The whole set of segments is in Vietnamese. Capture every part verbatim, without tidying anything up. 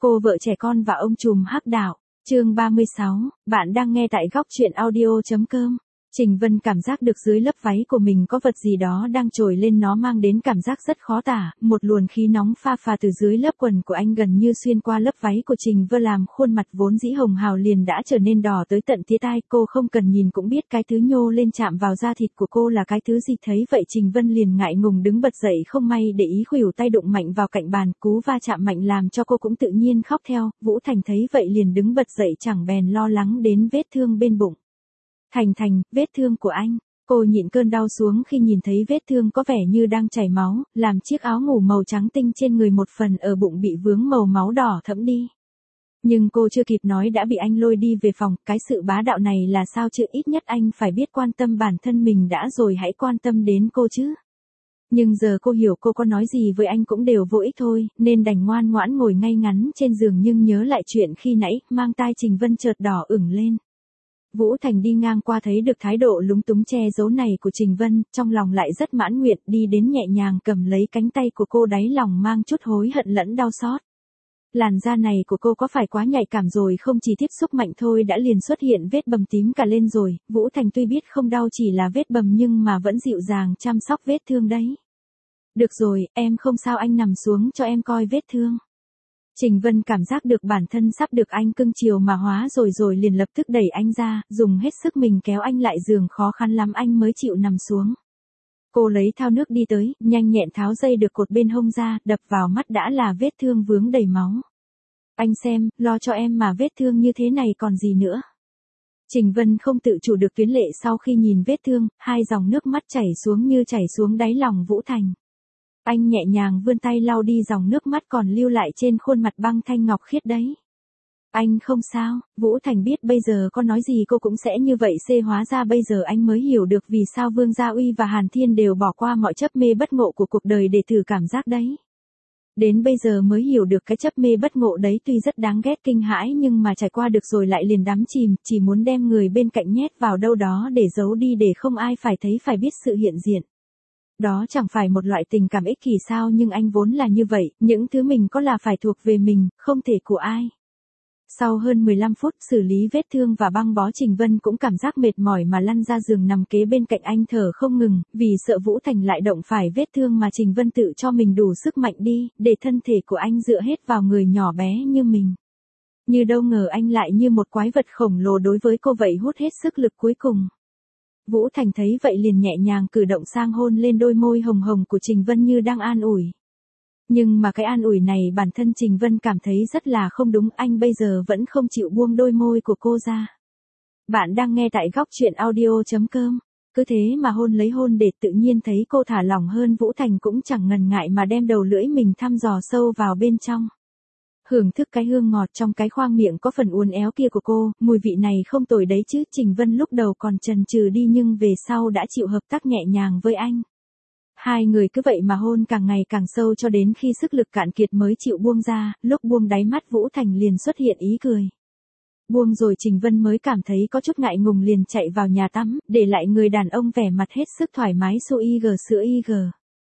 Cô vợ trẻ con và ông trùm hắc đạo. Chương ba mươi sáu, bạn đang nghe tại góc truyện audio.com. Trình Vân cảm giác được dưới lớp váy của mình có vật gì đó đang trồi lên, nó mang đến cảm giác rất khó tả, một luồng khí nóng pha phà từ dưới lớp quần của anh gần như xuyên qua lớp váy của Trình Vân, làm khuôn mặt vốn dĩ hồng hào liền đã trở nên đỏ tới tận tía tai. Cô không cần nhìn cũng biết cái thứ nhô lên chạm vào da thịt của cô là cái thứ gì. Thấy vậy Trình Vân liền ngại ngùng đứng bật dậy, không may để ý khuỷu tay đụng mạnh vào cạnh bàn, cú va chạm mạnh làm cho cô cũng tự nhiên khóc theo. Vũ Thành thấy vậy liền đứng bật dậy, chẳng bèn lo lắng đến vết thương bên bụng. Thành Thành, vết thương của anh. Cô nhịn cơn đau xuống khi nhìn thấy vết thương có vẻ như đang chảy máu, làm chiếc áo ngủ màu trắng tinh trên người một phần ở bụng bị vướng màu máu đỏ thẫm đi. Nhưng cô chưa kịp nói đã bị anh lôi đi về phòng. Cái sự bá đạo này là sao chứ, ít nhất anh phải biết quan tâm bản thân mình đã rồi hãy quan tâm đến cô chứ. Nhưng giờ cô hiểu cô có nói gì với anh cũng đều vô ích thôi, nên đành ngoan ngoãn ngồi ngay ngắn trên giường. Nhưng nhớ lại chuyện khi nãy, mang tai Trình Vân chợt đỏ ửng lên. Vũ Thành đi ngang qua thấy được thái độ lúng túng che giấu này của Trình Vân, trong lòng lại rất mãn nguyện, đi đến nhẹ nhàng cầm lấy cánh tay của cô, đáy lòng mang chút hối hận lẫn đau xót. Làn da này của cô có phải quá nhạy cảm rồi không, chỉ tiếp xúc mạnh thôi đã liền xuất hiện vết bầm tím cả lên rồi. Vũ Thành tuy biết không đau chỉ là vết bầm nhưng mà vẫn dịu dàng chăm sóc vết thương đấy. Được rồi, em không sao, anh nằm xuống cho em coi vết thương. Trình Vân cảm giác được bản thân sắp được anh cưng chiều mà hóa rồi rồi liền lập tức đẩy anh ra, dùng hết sức mình kéo anh lại giường, khó khăn lắm anh mới chịu nằm xuống. Cô lấy thao nước đi tới, nhanh nhẹn tháo dây được cột bên hông ra, đập vào mắt đã là vết thương vướng đầy máu. Anh xem, lo cho em mà vết thương như thế này còn gì nữa. Trình Vân không tự chủ được tuyến lệ sau khi nhìn vết thương, hai dòng nước mắt chảy xuống như chảy xuống đáy lòng Vũ Thành. Anh nhẹ nhàng vươn tay lau đi dòng nước mắt còn lưu lại trên khuôn mặt băng thanh ngọc khiết đấy. Anh không sao. Vũ Thành biết bây giờ có nói gì cô cũng sẽ như vậy. Xê hóa ra bây giờ anh mới hiểu được vì sao Vương Gia Uy và Hàn Thiên đều bỏ qua mọi chấp mê bất ngộ của cuộc đời để thử cảm giác đấy. Đến bây giờ mới hiểu được cái chấp mê bất ngộ đấy tuy rất đáng ghét kinh hãi nhưng mà trải qua được rồi lại liền đắm chìm, chỉ muốn đem người bên cạnh nhét vào đâu đó để giấu đi, để không ai phải thấy phải biết sự hiện diện. Đó chẳng phải một loại tình cảm ích kỷ sao, nhưng anh vốn là như vậy, những thứ mình có là phải thuộc về mình, không thể của ai. Sau hơn mười lăm phút xử lý vết thương và băng bó, Trình Vân cũng cảm giác mệt mỏi mà lăn ra giường nằm kế bên cạnh anh thở không ngừng, vì sợ Vũ Thành lại động phải vết thương mà Trình Vân tự cho mình đủ sức mạnh đi, để thân thể của anh dựa hết vào người nhỏ bé như mình. Như đâu ngờ anh lại như một quái vật khổng lồ đối với cô vậy, hút hết sức lực cuối cùng. Vũ Thành thấy vậy liền nhẹ nhàng cử động sang hôn lên đôi môi hồng hồng của Trình Vân như đang an ủi. Nhưng mà cái an ủi này bản thân Trình Vân cảm thấy rất là không đúng, anh bây giờ vẫn không chịu buông đôi môi của cô ra. Bạn đang nghe tại góc truyện audio.com. Cứ thế mà hôn lấy hôn để tự nhiên thấy cô thả lỏng hơn, Vũ Thành cũng chẳng ngần ngại mà đem đầu lưỡi mình thăm dò sâu vào bên trong. Hưởng thức cái hương ngọt trong cái khoang miệng có phần uốn éo kia của cô, mùi vị này không tồi đấy chứ. Trình Vân lúc đầu còn chần chừ đi nhưng về sau đã chịu hợp tác nhẹ nhàng với anh. Hai người cứ vậy mà hôn càng ngày càng sâu cho đến khi sức lực cạn kiệt mới chịu buông ra, lúc buông đáy mắt Vũ Thành liền xuất hiện ý cười. Buông rồi Trình Vân mới cảm thấy có chút ngại ngùng liền chạy vào nhà tắm, để lại người đàn ông vẻ mặt hết sức thoải mái xô y gờ sữa y gờ.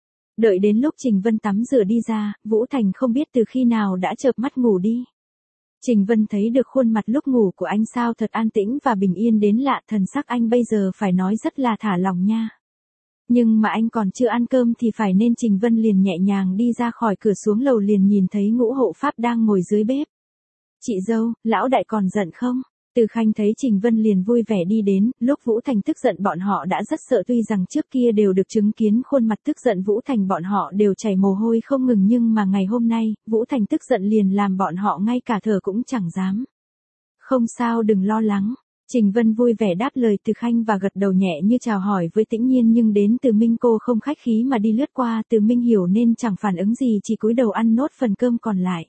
Đợi đến lúc Trình Vân tắm rửa đi ra, Vũ Thành không biết từ khi nào đã chợp mắt ngủ đi. Trình Vân thấy được khuôn mặt lúc ngủ của anh sao thật an tĩnh và bình yên đến lạ, thần sắc anh bây giờ phải nói rất là thả lỏng nha. Nhưng mà anh còn chưa ăn cơm thì phải, nên Trình Vân liền nhẹ nhàng đi ra khỏi cửa xuống lầu, liền nhìn thấy Ngũ hộ pháp đang ngồi dưới bếp. Chị dâu, lão đại còn giận không? Từ Khanh thấy Trình Vân liền vui vẻ đi đến, lúc Vũ Thành tức giận bọn họ đã rất sợ, tuy rằng trước kia đều được chứng kiến khuôn mặt tức giận Vũ Thành bọn họ đều chảy mồ hôi không ngừng, nhưng mà ngày hôm nay, Vũ Thành tức giận liền làm bọn họ ngay cả thở cũng chẳng dám. Không sao, đừng lo lắng. Trình Vân vui vẻ đáp lời Từ Khanh và gật đầu nhẹ như chào hỏi với Tĩnh Nhiên, nhưng đến Từ Minh cô không khách khí mà đi lướt qua. Từ Minh hiểu nên chẳng phản ứng gì, chỉ cúi đầu ăn nốt phần cơm còn lại.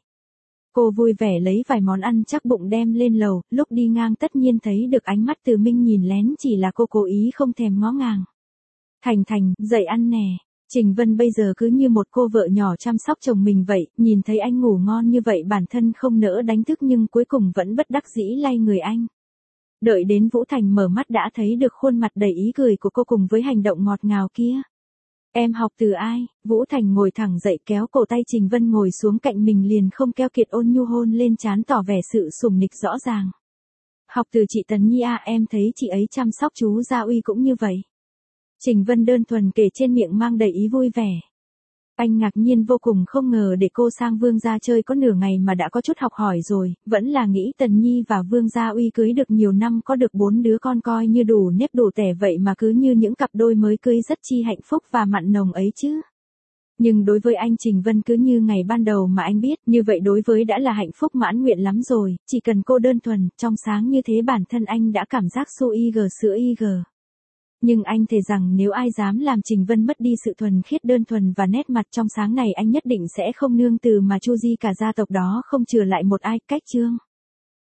Cô vui vẻ lấy vài món ăn chắc bụng đem lên lầu, lúc đi ngang tất nhiên thấy được ánh mắt Từ Minh nhìn lén, chỉ là cô cố ý không thèm ngó ngàng. Thành Thành, dậy ăn nè. Trình Vân bây giờ cứ như một cô vợ nhỏ chăm sóc chồng mình vậy, nhìn thấy anh ngủ ngon như vậy bản thân không nỡ đánh thức nhưng cuối cùng vẫn bất đắc dĩ lay người anh. Đợi đến Vũ Thành mở mắt đã thấy được khuôn mặt đầy ý cười của cô cùng với hành động ngọt ngào kia. Em học từ ai? Vũ Thành ngồi thẳng dậy kéo cổ tay Trình Vân ngồi xuống cạnh mình liền không keo kiệt ôn nhu hôn lên trán tỏ vẻ sự sủng nịch rõ ràng. Học từ chị Tần Nhi à, em thấy chị ấy chăm sóc chú Gia Uy cũng như vậy. Trình Vân đơn thuần kể trên miệng mang đầy ý vui vẻ. Anh ngạc nhiên vô cùng, không ngờ để cô sang Vương gia chơi có nửa ngày mà đã có chút học hỏi rồi, vẫn là nghĩ Tần Nhi và Vương Gia Uy cưới được nhiều năm có được bốn đứa con coi như đủ nếp đủ tẻ vậy mà cứ như những cặp đôi mới cưới rất chi hạnh phúc và mặn nồng ấy chứ. Nhưng đối với anh Trình Vân cứ như ngày ban đầu mà anh biết, như vậy đối với đã là hạnh phúc mãn nguyện lắm rồi, chỉ cần cô đơn thuần, trong sáng như thế bản thân anh đã cảm giác su y gờ sữa y gờ. Nhưng anh thề rằng nếu ai dám làm Trình Vân mất đi sự thuần khiết đơn thuần và nét mặt trong sáng này anh nhất định sẽ không nương từ mà chu di cả gia tộc đó không chừa lại một ai. Cách chương